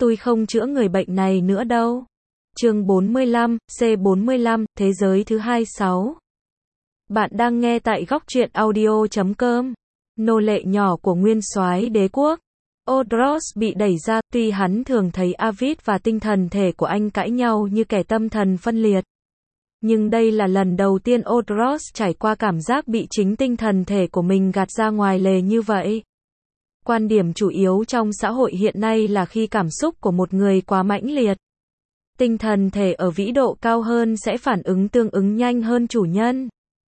Tôi không chữa người bệnh này nữa đâu. Chương 45, C45, Thế giới thứ 26. Bạn đang nghe tại góc truyện audio.com. Nô lệ nhỏ của nguyên soái đế quốc. Odros bị đẩy ra, tuy hắn thường thấy Avid và tinh thần thể của anh cãi nhau như kẻ tâm thần phân liệt. Nhưng đây là lần đầu tiên Odros trải qua cảm giác bị chính tinh thần thể của mình gạt ra ngoài lề như vậy. Quan điểm chủ yếu trong xã hội hiện nay là khi cảm xúc của một người quá mãnh liệt, tinh thần thể ở vĩ độ cao hơn sẽ phản ứng tương ứng nhanh hơn chủ nhân.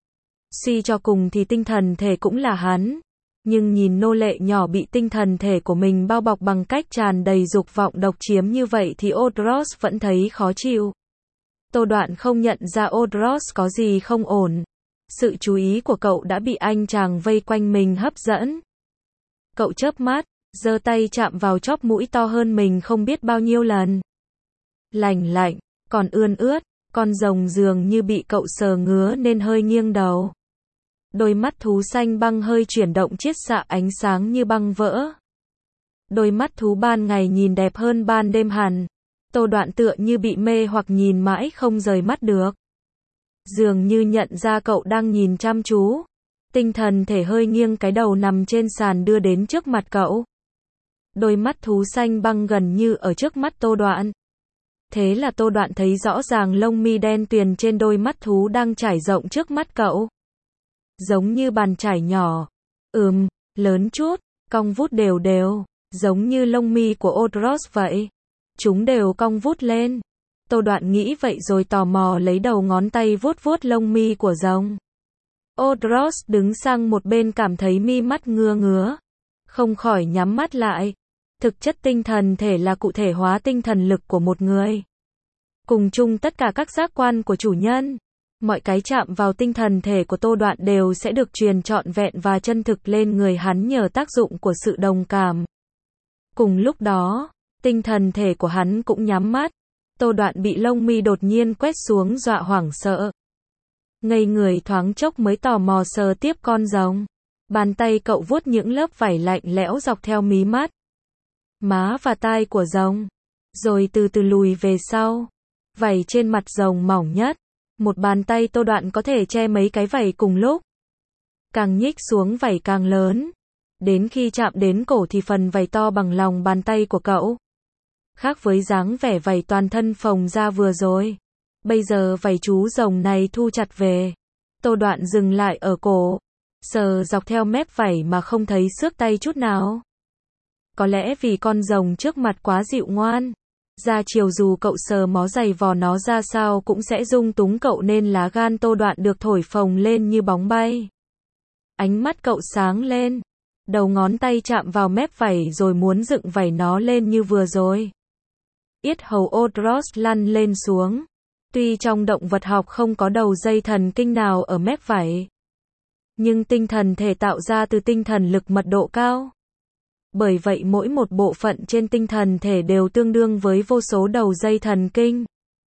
Suy cho cùng thì tinh thần thể cũng là hắn. Nhưng nhìn nô lệ nhỏ bị tinh thần thể của mình bao bọc bằng cách tràn đầy dục vọng độc chiếm như vậy thì Odros vẫn thấy khó chịu. Tô Đoạn không nhận ra Odros có gì không ổn. Sự chú ý của cậu đã bị anh chàng vây quanh mình hấp dẫn. Cậu chớp mắt, giơ tay chạm vào chóp mũi to hơn mình không biết bao nhiêu lần. Lành lạnh, còn ươn ướt, con rồng dường như bị cậu sờ ngứa nên hơi nghiêng đầu. Đôi mắt thú xanh băng hơi chuyển động chiết xạ ánh sáng như băng vỡ. Đôi mắt thú ban ngày nhìn đẹp hơn ban đêm hẳn. Tô Đoạn tựa như bị mê hoặc nhìn mãi không rời mắt được. Dường như nhận ra cậu đang nhìn chăm chú. Tinh thần thể hơi nghiêng cái đầu nằm trên sàn đưa đến trước mặt cậu. Đôi mắt thú xanh băng gần như ở trước mắt Tô Đoạn. Thế là Tô Đoạn thấy rõ ràng lông mi đen tuyền trên đôi mắt thú đang trải rộng trước mắt cậu. Giống như bàn chải nhỏ. Lớn chút, cong vút đều đều, giống như lông mi của Odros vậy. Chúng đều cong vút lên. Tô Đoạn nghĩ vậy rồi tò mò lấy đầu ngón tay vuốt vuốt lông mi của rồng. Odros đứng sang một bên cảm thấy mi mắt ngứa ngứa. Không khỏi nhắm mắt lại. Thực chất tinh thần thể là cụ thể hóa tinh thần lực của một người. Cùng chung tất cả các giác quan của chủ nhân. Mọi cái chạm vào tinh thần thể của Tô Đoạn đều sẽ được truyền trọn vẹn và chân thực lên người hắn nhờ tác dụng của sự đồng cảm. Cùng lúc đó, tinh thần thể của hắn cũng nhắm mắt. Tô Đoạn bị lông mi đột nhiên quét xuống dọa hoảng sợ. Ngây người thoáng chốc mới tò mò sờ tiếp con rồng. Bàn tay cậu vuốt những lớp vảy lạnh lẽo dọc theo mí mắt, má và tai của rồng. Rồi từ từ lùi về sau. Vảy trên mặt rồng mỏng nhất. Một bàn tay Tô Đoạn có thể che mấy cái vảy cùng lúc. Càng nhích xuống vảy càng lớn. Đến khi chạm đến cổ thì phần vảy to bằng lòng bàn tay của cậu. Khác với dáng vẻ vảy toàn thân phồng ra vừa rồi. Bây giờ vảy chú rồng này thu chặt về. Tô Đoạn dừng lại ở cổ. Sờ dọc theo mép vảy mà không thấy xước tay chút nào. Có lẽ vì con rồng trước mặt quá dịu ngoan. Ra chiều dù cậu sờ mó giày vò nó ra sao cũng sẽ dung túng cậu nên lá gan Tô Đoạn được thổi phồng lên như bóng bay. Ánh mắt cậu sáng lên. Đầu ngón tay chạm vào mép vảy rồi muốn dựng vảy nó lên như vừa rồi. Yết hầu Odros lăn lên xuống. Tuy trong động vật học không có đầu dây thần kinh nào ở mép vảy. Nhưng tinh thần thể tạo ra từ tinh thần lực mật độ cao. Bởi vậy mỗi một bộ phận trên tinh thần thể đều tương đương với vô số đầu dây thần kinh.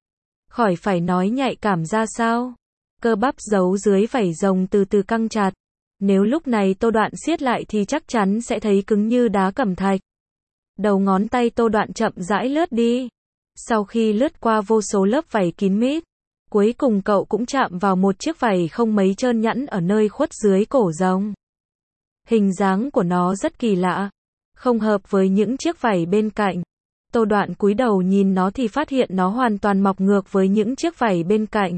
Khỏi phải nói nhạy cảm ra sao. Cơ bắp giấu dưới vảy rồng từ từ căng chặt. Nếu lúc này Tô Đoạn siết lại thì chắc chắn sẽ thấy cứng như đá cẩm thạch. Đầu ngón tay Tô Đoạn chậm rãi lướt đi. Sau khi lướt qua vô số lớp vảy kín mít, cuối cùng cậu cũng chạm vào một chiếc vảy không mấy trơn nhẵn ở nơi khuất dưới cổ rồng. Hình dáng của nó rất kỳ lạ. Không hợp với những chiếc vảy bên cạnh. Tô Đoạn cúi đầu nhìn nó thì phát hiện nó hoàn toàn mọc ngược với những chiếc vảy bên cạnh.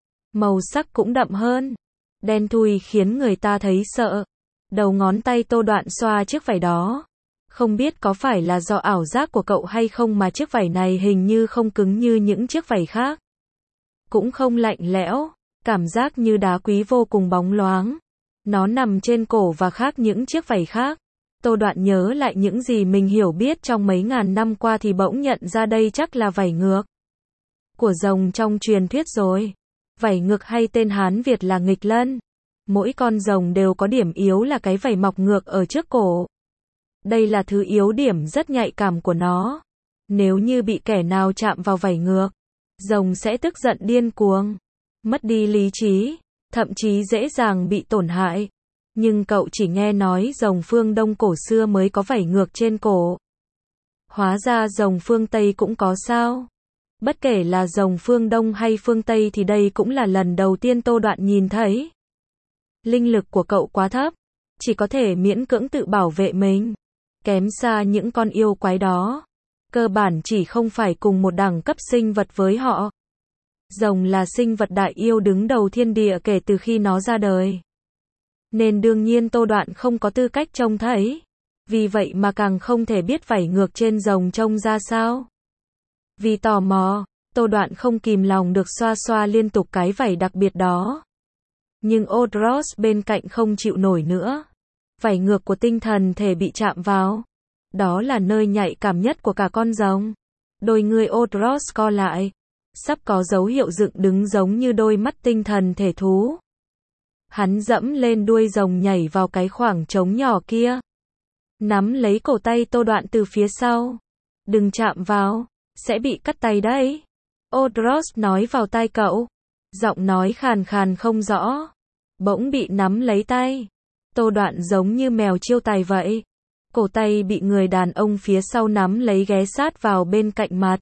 Màu sắc cũng đậm hơn. Đen thui khiến người ta thấy sợ. Đầu ngón tay Tô Đoạn xoa chiếc vảy đó. Không biết có phải là do ảo giác của cậu hay không mà chiếc vảy này hình như không cứng như những chiếc vảy khác. Cũng không lạnh lẽo. Cảm giác như đá quý vô cùng bóng loáng. Nó nằm trên cổ và khác những chiếc vảy khác. Tô Đoạn nhớ lại những gì mình hiểu biết trong mấy ngàn năm qua thì bỗng nhận ra đây chắc là vảy ngược của rồng trong truyền thuyết rồi. Vảy ngược hay tên Hán Việt là nghịch lân. Mỗi con rồng đều có điểm yếu là cái vảy mọc ngược ở trước cổ. Đây là thứ yếu điểm rất nhạy cảm của nó. Nếu như bị kẻ nào chạm vào vảy ngược, rồng sẽ tức giận điên cuồng, mất đi lý trí, thậm chí dễ dàng bị tổn hại. Nhưng cậu chỉ nghe nói rồng phương Đông cổ xưa mới có vảy ngược trên cổ. Hóa ra rồng phương Tây cũng có sao? Bất kể là rồng phương Đông hay phương Tây thì đây cũng là lần đầu tiên Tô Đoạn nhìn thấy. Linh lực của cậu quá thấp, chỉ có thể miễn cưỡng tự bảo vệ mình, kém xa những con yêu quái đó. Cơ bản chỉ không phải cùng một đẳng cấp sinh vật với họ. Rồng là sinh vật đại yêu đứng đầu thiên địa kể từ khi nó ra đời. Nên đương nhiên Tô Đoạn không có tư cách trông thấy. Vì vậy mà càng không thể biết vảy ngược trên rồng trông ra sao. Vì tò mò, Tô Đoạn không kìm lòng được xoa xoa liên tục cái vảy đặc biệt đó. Nhưng Odros bên cạnh không chịu nổi nữa. Vảy ngược của tinh thần thể bị chạm vào. Đó là nơi nhạy cảm nhất của cả con rồng. Đôi người Odros co lại. Sắp có dấu hiệu dựng đứng giống như đôi mắt tinh thần thể thú. Hắn dẫm lên đuôi rồng nhảy vào cái khoảng trống nhỏ kia. Nắm lấy cổ tay Tô Đoạn từ phía sau. Đừng chạm vào, sẽ bị cắt tay đấy. Odros nói vào tai cậu. Giọng nói khàn khàn không rõ. Bỗng bị nắm lấy tay. Tô Đoạn giống như mèo chiêu tài vậy. Cổ tay bị người đàn ông phía sau nắm lấy ghé sát vào bên cạnh mặt.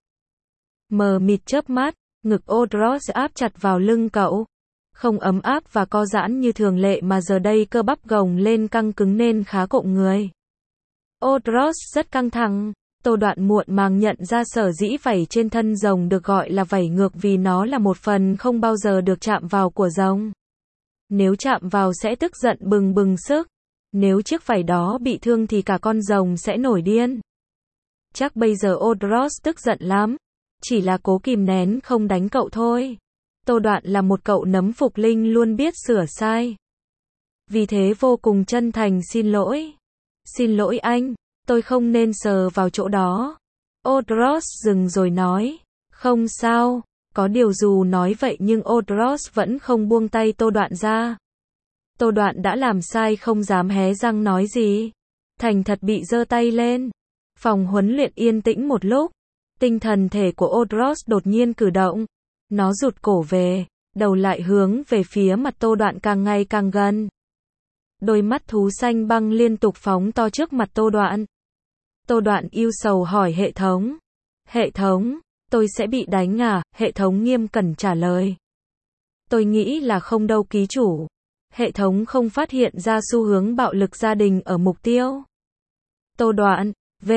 Mờ mịt chớp mắt, ngực Odros áp chặt vào lưng cậu. Không ấm áp và co giãn như thường lệ mà giờ đây cơ bắp gồng lên căng cứng nên khá cộm người. Odros rất căng thẳng. Tô Đoạn muộn màng nhận ra sở dĩ vảy trên thân rồng được gọi là vảy ngược vì nó là một phần không bao giờ được chạm vào của rồng. Nếu chạm vào sẽ tức giận bừng bừng sức. Nếu chiếc vảy đó bị thương thì cả con rồng sẽ nổi điên. Chắc bây giờ Odros tức giận lắm. Chỉ là cố kìm nén không đánh cậu thôi. Tô Đoạn là một cậu nấm phục linh luôn biết sửa sai. Vì thế vô cùng chân thành xin lỗi. Xin lỗi anh, tôi không nên sờ vào chỗ đó. Odros dừng rồi nói. Không sao, có điều dù nói vậy nhưng Odros vẫn không buông tay Tô Đoạn ra. Tô Đoạn đã làm sai không dám hé răng nói gì. Thành thật bị giơ tay lên. Phòng huấn luyện yên tĩnh một lúc. Tinh thần thể của Odros đột nhiên cử động. Nó rụt cổ về, đầu lại hướng về phía mặt Tô Đoạn càng ngày càng gần. Đôi mắt thú xanh băng liên tục phóng to trước mặt Tô Đoạn. Tô Đoạn ưu sầu hỏi hệ thống. Hệ thống, tôi sẽ bị đánh à? Hệ thống nghiêm cẩn trả lời. Tôi nghĩ là không đâu ký chủ. Hệ thống không phát hiện ra xu hướng bạo lực gia đình ở mục tiêu. Tô Đoạn,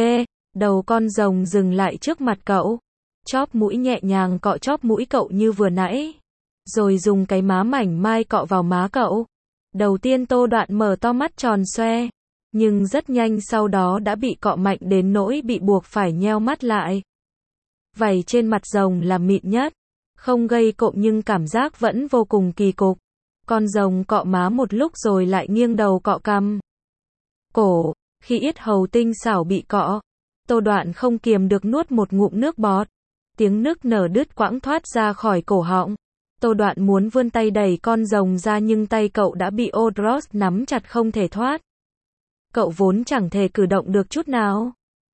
đầu con rồng dừng lại trước mặt cậu. Chóp mũi nhẹ nhàng cọ chóp mũi cậu như vừa nãy. Rồi dùng cái má mảnh mai cọ vào má cậu. Đầu tiên Tô Đoạn mở to mắt tròn xoe. Nhưng rất nhanh sau đó đã bị cọ mạnh đến nỗi bị buộc phải nheo mắt lại. Vảy trên mặt rồng là mịn nhất. Không gây cộm nhưng cảm giác vẫn vô cùng kỳ cục. Con rồng cọ má một lúc rồi lại nghiêng đầu cọ cằm. Cổ, khi yết hầu tinh xảo bị cọ. Tô Đoạn không kiềm được nuốt một ngụm nước bọt. Tiếng nức nở đứt quãng thoát ra khỏi cổ họng. Tô Đoạn muốn vươn tay đẩy con rồng ra nhưng tay cậu đã bị Odros nắm chặt không thể thoát. Cậu vốn chẳng thể cử động được chút nào.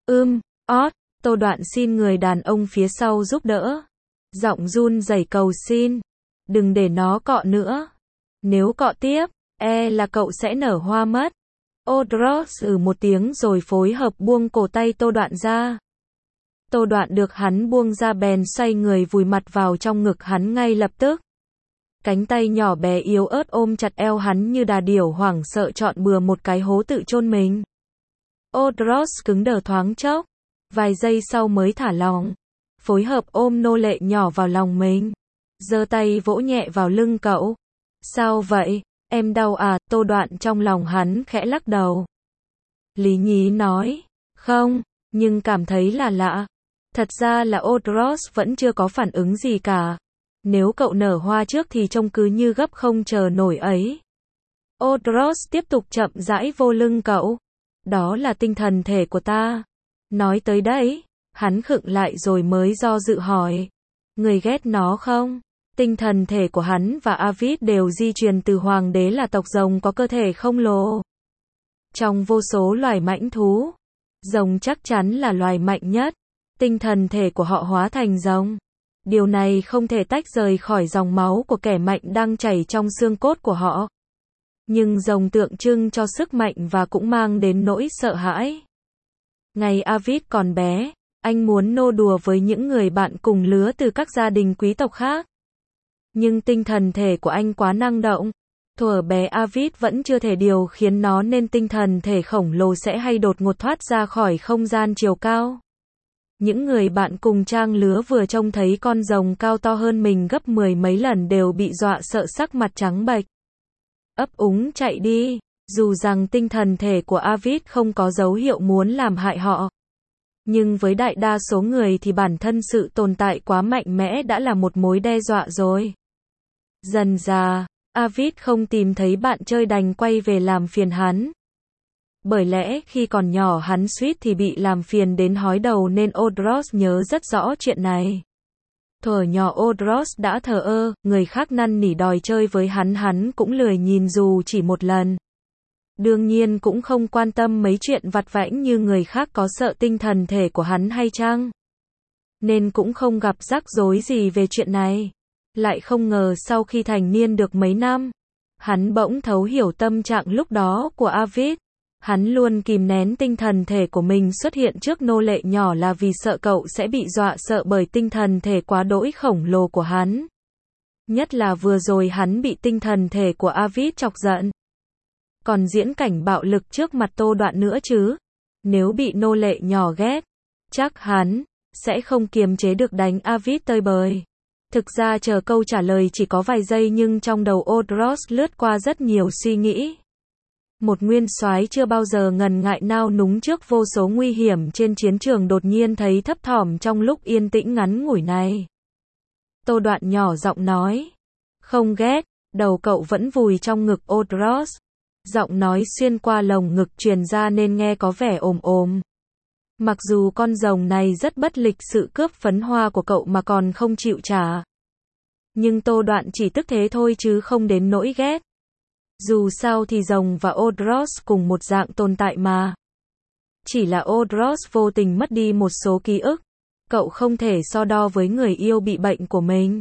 Tô Đoạn xin người đàn ông phía sau giúp đỡ. Giọng run rẩy cầu xin. Đừng để nó cọ nữa. Nếu cọ tiếp, là cậu sẽ nở hoa mất. Odros một tiếng rồi phối hợp buông cổ tay Tô Đoạn ra. Tô Đoạn được hắn buông ra bèn xoay người vùi mặt vào trong ngực hắn ngay lập tức. Cánh tay nhỏ bé yếu ớt ôm chặt eo hắn như đà điểu hoảng sợ chọn bừa một cái hố tự chôn mình. Odros cứng đờ thoáng chốc, vài giây sau mới thả lỏng, phối hợp ôm nô lệ nhỏ vào lòng mình, giơ tay vỗ nhẹ vào lưng cậu. Sao vậy, em đau à? Tô Đoạn trong lòng hắn khẽ lắc đầu. Lý nhí nói, không, nhưng cảm thấy là lạ. Thật ra là Odros vẫn chưa có phản ứng gì cả. Nếu cậu nở hoa trước thì trông cứ như gấp không chờ nổi ấy. Odros tiếp tục chậm rãi vô lưng cậu. Đó là tinh thần thể của ta. Nói tới đấy, hắn khựng lại rồi mới do dự hỏi. Người ghét nó không? Tinh thần thể của hắn và Avid đều di truyền từ hoàng đế là tộc rồng có cơ thể khổng lồ. Trong vô số loài mãnh thú, rồng chắc chắn là loài mạnh nhất. Tinh thần thể của họ hóa thành rồng. Điều này không thể tách rời khỏi dòng máu của kẻ mạnh đang chảy trong xương cốt của họ. Nhưng rồng tượng trưng cho sức mạnh và cũng mang đến nỗi sợ hãi. Ngày Avid còn bé, anh muốn nô đùa với những người bạn cùng lứa từ các gia đình quý tộc khác. Nhưng tinh thần thể của anh quá năng động. Thuở bé Avid vẫn chưa thể điều khiến nó nên tinh thần thể khổng lồ sẽ hay đột ngột thoát ra khỏi không gian chiều cao. Những người bạn cùng trang lứa vừa trông thấy con rồng cao to hơn mình gấp 10 mấy lần đều bị dọa sợ sắc mặt trắng bệch. Ấp úng chạy đi, dù rằng tinh thần thể của Avid không có dấu hiệu muốn làm hại họ. Nhưng với đại đa số người thì bản thân sự tồn tại quá mạnh mẽ đã là một mối đe dọa rồi. Dần dà, Avid không tìm thấy bạn chơi đành quay về làm phiền hắn. Bởi lẽ khi còn nhỏ hắn suýt thì bị làm phiền đến hói đầu nên Odros nhớ rất rõ chuyện này. Thuở nhỏ Odros đã thờ ơ, người khác năn nỉ đòi chơi với hắn cũng lười nhìn dù chỉ một lần. Đương nhiên cũng không quan tâm mấy chuyện vặt vãnh như người khác có sợ tinh thần thể của hắn hay chăng. Nên cũng không gặp rắc rối gì về chuyện này. Lại không ngờ sau khi thành niên được mấy năm, hắn bỗng thấu hiểu tâm trạng lúc đó của Avid. Hắn luôn kìm nén tinh thần thể của mình xuất hiện trước nô lệ nhỏ là vì sợ cậu sẽ bị dọa sợ bởi tinh thần thể quá đỗi khổng lồ của hắn. Nhất là vừa rồi hắn bị tinh thần thể của Avid chọc giận. Còn diễn cảnh bạo lực trước mặt Tô Đoạn nữa chứ. Nếu bị nô lệ nhỏ ghét, chắc hắn sẽ không kiềm chế được đánh Avid tơi bời. Thực ra chờ câu trả lời chỉ có vài giây nhưng trong đầu Odros lướt qua rất nhiều suy nghĩ. Một nguyên soái chưa bao giờ ngần ngại nao núng trước vô số nguy hiểm trên chiến trường đột nhiên thấy thấp thỏm trong lúc yên tĩnh ngắn ngủi này. Tô Đoạn nhỏ giọng nói. Không ghét, đầu cậu vẫn vùi trong ngực Odros. Giọng nói xuyên qua lồng ngực truyền ra nên nghe có vẻ ồm ồm. Mặc dù con rồng này rất bất lịch sự cướp phấn hoa của cậu mà còn không chịu trả. Nhưng Tô Đoạn chỉ tức thế thôi chứ không đến nỗi ghét. Dù sao thì rồng và Odros cùng một dạng tồn tại mà. Chỉ là Odros vô tình mất đi một số ký ức. Cậu không thể so đo với người yêu bị bệnh của mình.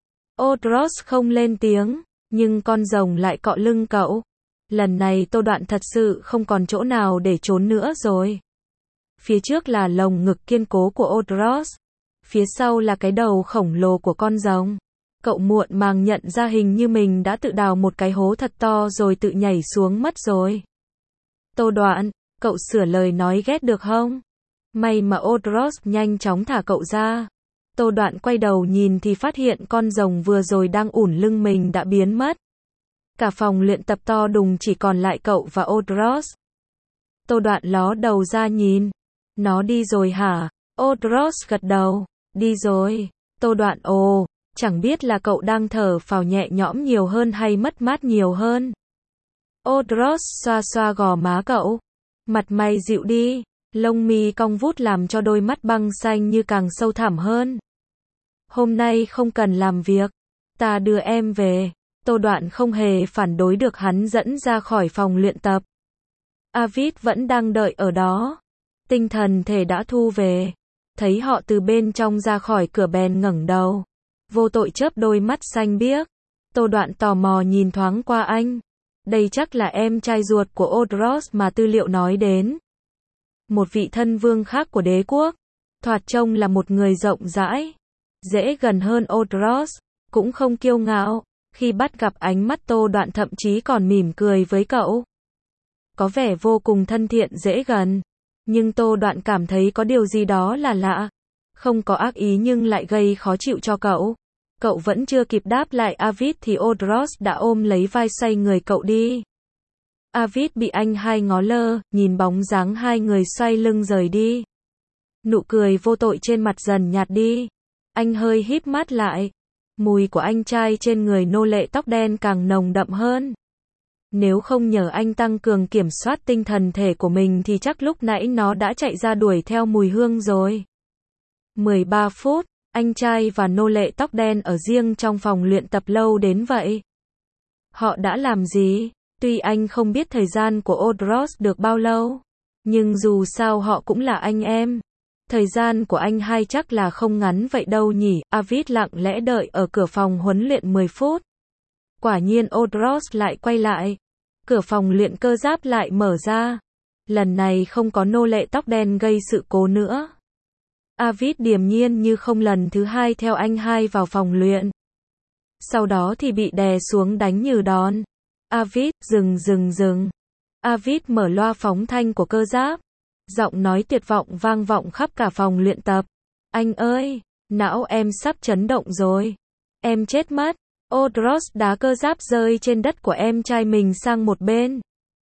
Odros không lên tiếng, nhưng con rồng lại cọ lưng cậu. Lần này Tô Đoạn thật sự không còn chỗ nào để trốn nữa rồi. Phía trước là lồng ngực kiên cố của Odros. Phía sau là cái đầu khổng lồ của con rồng. Cậu muộn màng nhận ra hình như mình đã tự đào một cái hố thật to rồi tự nhảy xuống mất rồi. Tô Đoạn, cậu sửa lời nói ghét được không? May mà Odros nhanh chóng thả cậu ra. Tô Đoạn quay đầu nhìn thì phát hiện con rồng vừa rồi đang ủn lưng mình đã biến mất. Cả phòng luyện tập to đùng chỉ còn lại cậu và Odros. Tô Đoạn ló đầu ra nhìn. Nó đi rồi hả? Odros gật đầu. Đi rồi. Tô Đoạn ồ. Chẳng biết là cậu đang thở phào nhẹ nhõm nhiều hơn hay mất mát nhiều hơn. Odros xoa xoa gò má cậu. Mặt mày dịu đi. Lông mi cong vút làm cho đôi mắt băng xanh như càng sâu thẳm hơn. Hôm nay không cần làm việc. Ta đưa em về. Tô Đoạn không hề phản đối được hắn dẫn ra khỏi phòng luyện tập. Avid vẫn đang đợi ở đó. Tinh thần thể đã thu về. Thấy họ từ bên trong ra khỏi cửa bèn ngẩng đầu. Vô tội chớp đôi mắt xanh biếc. Tô Đoạn tò mò nhìn thoáng qua anh. Đây chắc là em trai ruột của Odros mà tư liệu nói đến. Một vị thân vương khác của đế quốc. Thoạt trông là một người rộng rãi. Dễ gần hơn Odros. Cũng không kiêu ngạo. Khi bắt gặp ánh mắt Tô Đoạn thậm chí còn mỉm cười với cậu. Có vẻ vô cùng thân thiện dễ gần. Nhưng Tô Đoạn cảm thấy có điều gì đó là lạ. Không có ác ý nhưng lại gây khó chịu cho cậu. Cậu vẫn chưa kịp đáp lại Avid thì Odros đã ôm lấy vai xoay người cậu đi. Avid bị anh hai ngó lơ, nhìn bóng dáng hai người xoay lưng rời đi. Nụ cười vô tội trên mặt dần nhạt đi. Anh hơi híp mắt lại. Mùi của anh trai trên người nô lệ tóc đen càng nồng đậm hơn. Nếu không nhờ anh tăng cường kiểm soát tinh thần thể của mình thì chắc lúc nãy nó đã chạy ra đuổi theo mùi hương rồi. 13 phút, anh trai và nô lệ tóc đen ở riêng trong phòng luyện tập lâu đến vậy. Họ đã làm gì? Tuy anh không biết thời gian của Odros được bao lâu, nhưng dù sao họ cũng là anh em. Thời gian của anh hai chắc là không ngắn vậy đâu nhỉ. Avid lặng lẽ đợi ở cửa phòng huấn luyện 10 phút. Quả nhiên Odros lại quay lại. Cửa phòng luyện cơ giáp lại mở ra. Lần này không có nô lệ tóc đen gây sự cố nữa. Avid điềm nhiên như không lần thứ hai theo anh hai vào phòng luyện. Sau đó thì bị đè xuống đánh như đòn. Avid, dừng. Avid mở loa phóng thanh của cơ giáp. Giọng nói tuyệt vọng vang vọng khắp cả phòng luyện tập. Anh ơi, não em sắp chấn động rồi. Em chết mất. Odros đá cơ giáp rơi trên đất của em trai mình sang một bên.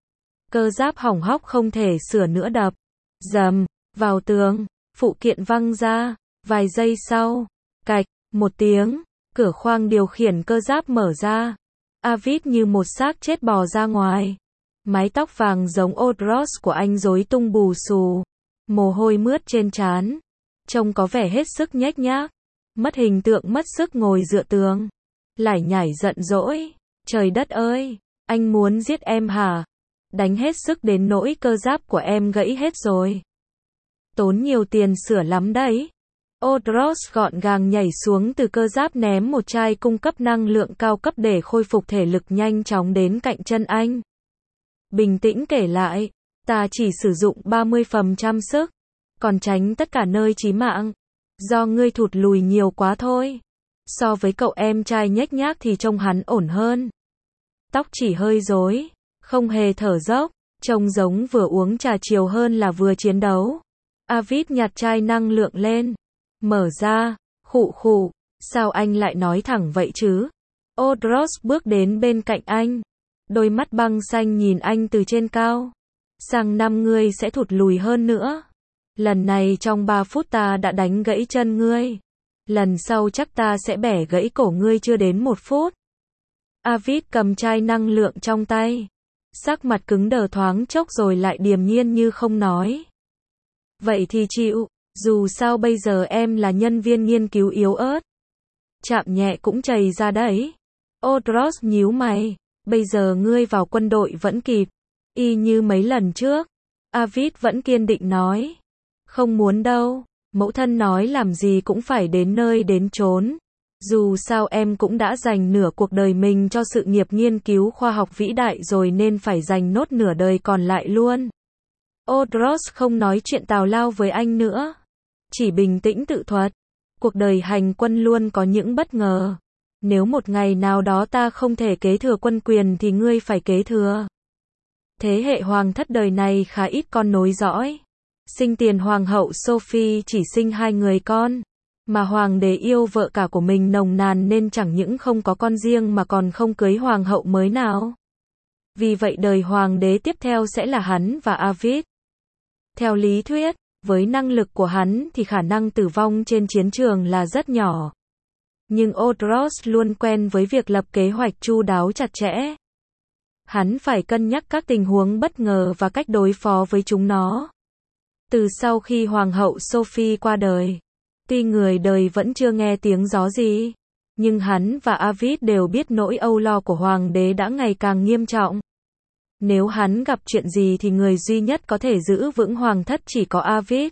Cơ giáp hỏng hóc không thể sửa nữa đập. Dầm, vào tường, phụ kiện văng ra. Vài giây sau, cạch, một tiếng, cửa khoang điều khiển cơ giáp mở ra. Avid như một xác chết bò ra ngoài. Mái tóc vàng giống Odros của anh rối tung bù xù. Mồ hôi mướt trên trán. Trông có vẻ hết sức nhếch nhác. Mất hình tượng mất sức ngồi dựa tường. Lải nhải giận dỗi. Trời đất ơi, anh muốn giết em hả? Đánh hết sức đến nỗi cơ giáp của em gãy hết rồi. Tốn nhiều tiền sửa lắm đấy. Odros gọn gàng nhảy xuống từ cơ giáp ném một chai cung cấp năng lượng cao cấp để khôi phục thể lực nhanh chóng đến cạnh chân anh. Bình tĩnh kể lại, ta chỉ sử dụng 30% sức, còn tránh tất cả nơi chí mạng. Do ngươi thụt lùi nhiều quá thôi. So với cậu em trai nhếch nhác thì trông hắn ổn hơn. Tóc chỉ hơi rối, không hề thở dốc, trông giống vừa uống trà chiều hơn là vừa chiến đấu. Avid nhặt chai năng lượng lên, mở ra, khụ, sao anh lại nói thẳng vậy chứ? Odros bước đến bên cạnh anh, đôi mắt băng xanh nhìn anh từ trên cao. Sang năm ngươi sẽ thụt lùi hơn nữa. Lần này trong 3 phút ta đã đánh gãy chân ngươi. Lần sau chắc ta sẽ bẻ gãy cổ ngươi chưa đến 1 phút. Avid cầm chai năng lượng trong tay. Sắc mặt cứng đờ thoáng chốc rồi lại điềm nhiên như không nói. Vậy thì chịu, dù sao bây giờ em là nhân viên nghiên cứu yếu ớt. Chạm nhẹ cũng chảy ra đấy. Odros nhíu mày. Bây giờ ngươi vào quân đội vẫn kịp. Y như mấy lần trước. Avid vẫn kiên định nói. Không muốn đâu. Mẫu thân nói làm gì cũng phải đến nơi đến chốn. Dù sao em cũng đã dành nửa cuộc đời mình cho sự nghiệp nghiên cứu khoa học vĩ đại rồi nên phải dành nốt nửa đời còn lại luôn. Odros không nói chuyện tào lao với anh nữa. Chỉ bình tĩnh tự thuật. Cuộc đời hành quân luôn có những bất ngờ. Nếu một ngày nào đó ta không thể kế thừa quân quyền thì ngươi phải kế thừa. Thế hệ hoàng thất đời này khá ít con nối dõi. Sinh tiền hoàng hậu Sophie chỉ sinh 2 người con. Mà hoàng đế yêu vợ cả của mình nồng nàn nên chẳng những không có con riêng mà còn không cưới hoàng hậu mới nào. Vì vậy đời hoàng đế tiếp theo sẽ là hắn và Avid. Theo lý thuyết, với năng lực của hắn thì khả năng tử vong trên chiến trường là rất nhỏ. Nhưng Odros luôn quen với việc lập kế hoạch chu đáo chặt chẽ. Hắn phải cân nhắc các tình huống bất ngờ và cách đối phó với chúng nó. Từ sau khi Hoàng hậu Sophie qua đời, tuy người đời vẫn chưa nghe tiếng gió gì, nhưng hắn và Avid đều biết nỗi âu lo của Hoàng đế đã ngày càng nghiêm trọng. Nếu hắn gặp chuyện gì thì người duy nhất có thể giữ vững Hoàng thất chỉ có Avid.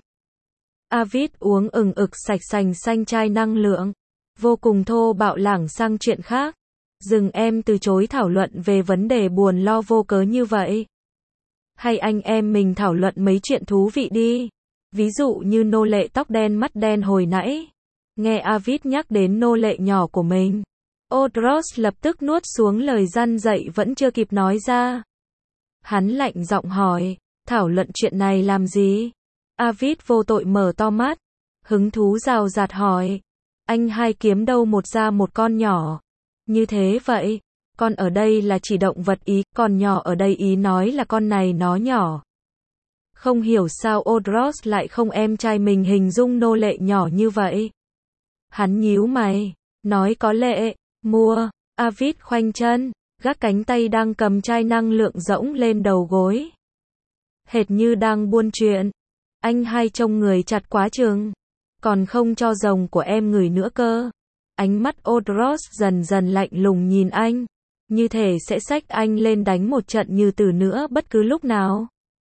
Avid uống ừng ực sạch sành xanh chai năng lượng. Vô cùng thô bạo lảng sang chuyện khác. Dừng em từ chối thảo luận về vấn đề buồn lo vô cớ như vậy. Hay anh em mình thảo luận mấy chuyện thú vị đi. Ví dụ như nô lệ tóc đen mắt đen hồi nãy. Nghe Avid nhắc đến nô lệ nhỏ của mình. Odros lập tức nuốt xuống lời răn dạy vẫn chưa kịp nói ra. Hắn lạnh giọng hỏi, thảo luận chuyện này làm gì? Avid vô tội mở to mắt. Hứng thú rào rạt hỏi. Anh hai kiếm đâu một ra một con nhỏ. Như thế vậy, con ở đây là chỉ động vật ý, còn nhỏ ở đây ý nói là con này nó nhỏ. Không hiểu sao Odros lại không em trai mình hình dung nô lệ nhỏ như vậy. Hắn nhíu mày, nói có lệ, mua. Avid khoanh chân, gác cánh tay đang cầm chai năng lượng rỗng lên đầu gối. Hệt như đang buôn chuyện. Anh hai trông người chặt quá chừng. Còn không cho rồng của em ngửi nữa cơ. Ánh mắt Odros dần dần lạnh lùng nhìn anh. Như thể sẽ xách anh lên đánh một trận như từ nữa bất cứ lúc nào.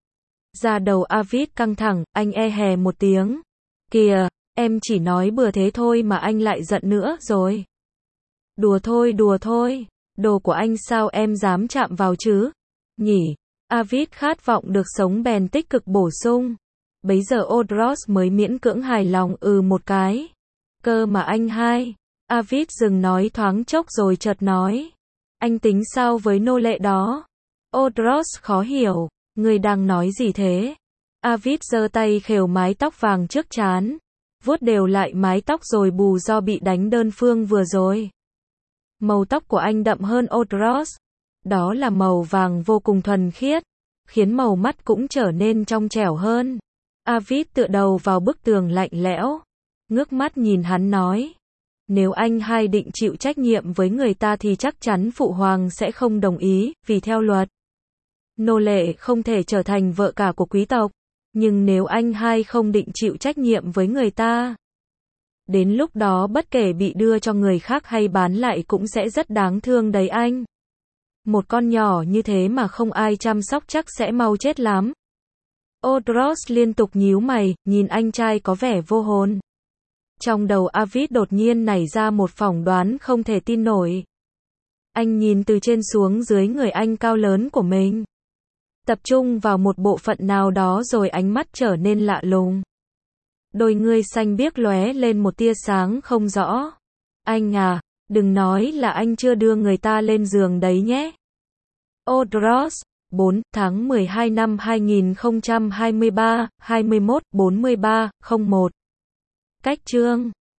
Da đầu Avid căng thẳng, anh e hè một tiếng. Kìa, em chỉ nói bừa thế thôi mà anh lại giận nữa rồi. Đùa thôi, đồ của anh sao em dám chạm vào chứ? Nhỉ, Avid khát vọng được sống bèn tích cực bổ sung. Bấy giờ Odros mới miễn cưỡng hài lòng một cái. Cơ mà anh hai. Avid dừng nói thoáng chốc rồi chợt nói. Anh tính sao với nô lệ đó? Odros khó hiểu. Người đang nói gì thế? Avid giơ tay khều mái tóc vàng trước trán. Vuốt đều lại mái tóc rồi bù do bị đánh đơn phương vừa rồi. Màu tóc của anh đậm hơn Odros. Đó là màu vàng vô cùng thuần khiết. Khiến màu mắt cũng trở nên trong trẻo hơn. Avid tựa đầu vào bức tường lạnh lẽo. Ngước mắt nhìn hắn nói. Nếu anh hai định chịu trách nhiệm với người ta thì chắc chắn phụ hoàng sẽ không đồng ý, vì theo luật. Nô lệ không thể trở thành vợ cả của quý tộc. Nhưng nếu anh hai không định chịu trách nhiệm với người ta, đến lúc đó bất kể bị đưa cho người khác hay bán lại cũng sẽ rất đáng thương đấy anh. Một con nhỏ như thế mà không ai chăm sóc chắc sẽ mau chết lắm. Odros liên tục nhíu mày, nhìn anh trai có vẻ vô hồn. Trong đầu Avid đột nhiên nảy ra một phỏng đoán không thể tin nổi. Anh nhìn từ trên xuống dưới người anh cao lớn của mình. Tập trung vào một bộ phận nào đó rồi ánh mắt trở nên lạ lùng. Đôi ngươi xanh biếc lóe lên một tia sáng không rõ. Anh à, đừng nói là anh chưa đưa người ta lên giường đấy nhé. Odros, 4 tháng 12 năm 2023, 21:43:01. Cách chương